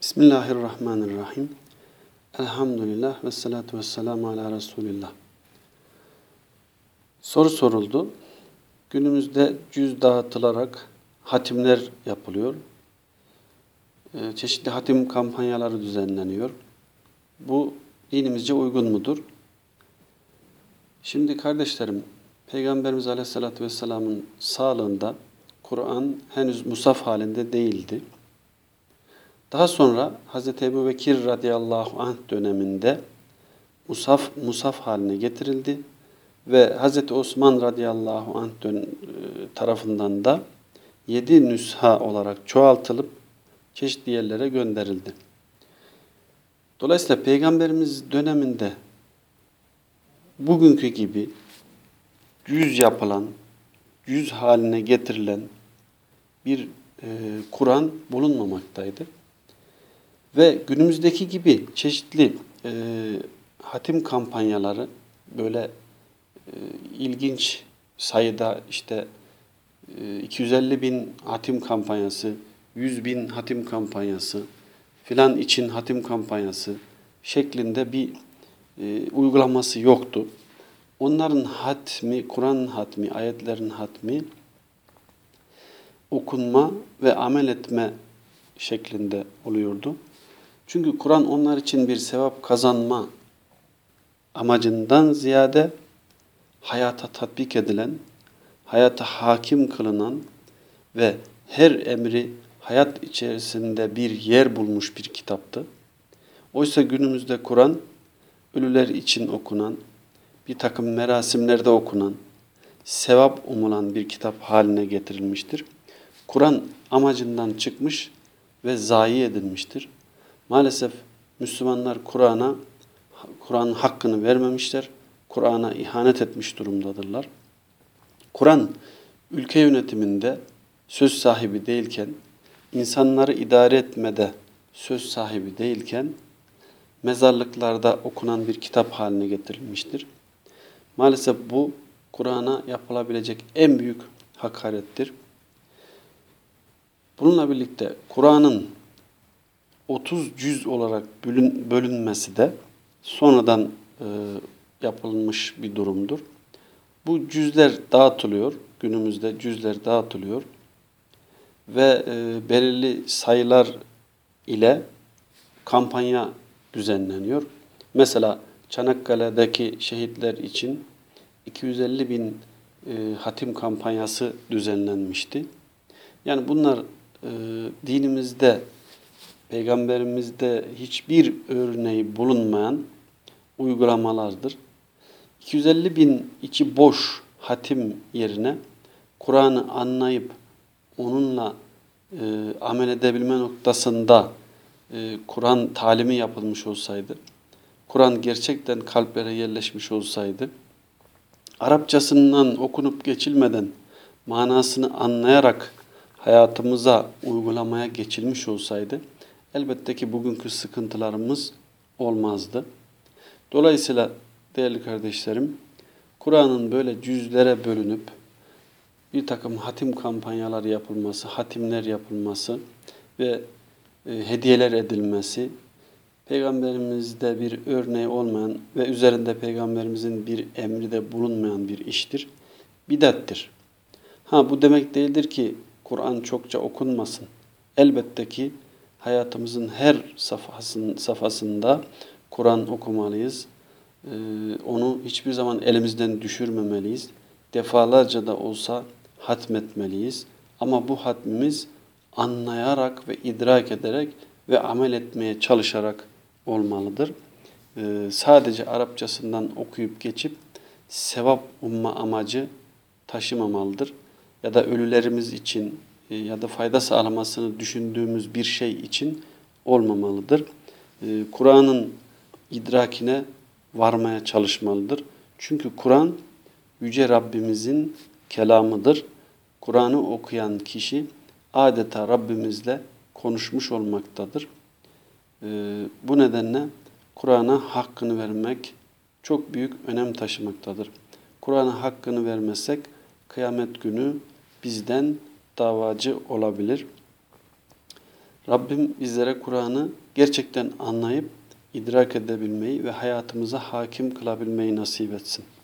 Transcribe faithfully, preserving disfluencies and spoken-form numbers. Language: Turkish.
Bismillahirrahmanirrahim. Elhamdülillah ve salatu ve selamu ala Resulillah. Soru soruldu. Günümüzde cüz dağıtılarak hatimler yapılıyor. Ee, çeşitli hatim kampanyaları düzenleniyor. Bu dinimizce uygun mudur? Şimdi kardeşlerim, Peygamberimiz Aleyhisselatü Vesselam'ın sağlığında Kur'an henüz musaf halinde değildi. Daha sonra Hazreti Ebubekir radıyallahu anh döneminde musaf, musaf haline getirildi ve Hazreti Osman radıyallahu anh tarafından da yedi nüsha olarak çoğaltılıp çeşitli yerlere gönderildi. Dolayısıyla Peygamberimiz döneminde bugünkü gibi yüz yapılan, yüz haline getirilen bir e, Kur'an bulunmamaktaydı. Ve günümüzdeki gibi çeşitli e, hatim kampanyaları böyle e, ilginç sayıda işte e, iki yüz elli bin hatim kampanyası, yüz bin hatim kampanyası filan için hatim kampanyası şeklinde bir e, uygulaması yoktu. Onların hatmi, Kur'an hatmi, ayetlerin hatmi okunma ve amel etme şeklinde oluyordu. Çünkü Kur'an onlar için bir sevap kazanma amacından ziyade hayata tatbik edilen, hayata hakim kılınan ve her emri hayat içerisinde bir yer bulmuş bir kitaptı. Oysa günümüzde Kur'an ölüler için okunan, bir takım merasimlerde okunan, sevap umulan bir kitap haline getirilmiştir. Kur'an amacından çıkmış ve zayi edilmiştir. Maalesef Müslümanlar Kur'an'a, Kur'an'ın hakkını vermemişler, Kur'an'a ihanet etmiş durumdadırlar. Kur'an ülke yönetiminde söz sahibi değilken, insanları idare etmede söz sahibi değilken, mezarlıklarda okunan bir kitap haline getirilmiştir. Maalesef bu Kur'an'a yapılabilecek en büyük hakarettir. Bununla birlikte Kur'an'ın otuz cüz olarak bölün, bölünmesi de sonradan e, yapılmış bir durumdur. Bu cüzler dağıtılıyor, günümüzde cüzler dağıtılıyor ve e, belirli sayılar ile kampanya düzenleniyor. Mesela Çanakkale'deki şehitler için iki yüz elli bin e, hatim kampanyası düzenlenmişti. Yani bunlar e, dinimizde, Peygamberimizde hiçbir örneği bulunmayan uygulamalardır. iki yüz elli bin içi boş hatim yerine Kur'an'ı anlayıp onunla e, amel edebilme noktasında e, Kur'an talimi yapılmış olsaydı, Kur'an gerçekten kalplere yerleşmiş olsaydı, Arapçasından okunup geçilmeden manasını anlayarak hayatımıza uygulamaya geçilmiş olsaydı, elbette ki bugünkü sıkıntılarımız olmazdı. Dolayısıyla değerli kardeşlerim, Kur'an'ın böyle cüzlere bölünüp bir takım hatim kampanyaları yapılması, hatimler yapılması ve e, hediyeler edilmesi, Peygamberimizde bir örneği olmayan ve üzerinde Peygamberimizin bir emri de bulunmayan bir iştir. Bidattir. Ha bu demek değildir ki Kur'an çokça okunmasın. Elbette ki hayatımızın her safhasında Kur'an okumalıyız. Ee, onu hiçbir zaman elimizden düşürmemeliyiz. Defalarca da olsa hatmetmeliyiz. Ama bu hatmimiz anlayarak ve idrak ederek ve amel etmeye çalışarak olmalıdır. Ee, sadece Arapçasından okuyup geçip sevap umma amacı taşımamalıdır. Ya da ölülerimiz için ya da fayda sağlamasını düşündüğümüz bir şey için olmamalıdır. Ee, Kur'an'ın idrakine varmaya çalışmalıdır. Çünkü Kur'an Yüce Rabbimizin kelamıdır. Kur'an'ı okuyan kişi adeta Rabbimizle konuşmuş olmaktadır. Ee, bu nedenle Kur'an'a hakkını vermek çok büyük önem taşımaktadır. Kur'an'a hakkını vermezsek kıyamet günü bizden davacı olabilir. Rabbim bizlere Kur'an'ı gerçekten anlayıp idrak edebilmeyi ve hayatımıza hakim kılabilmeyi nasip etsin.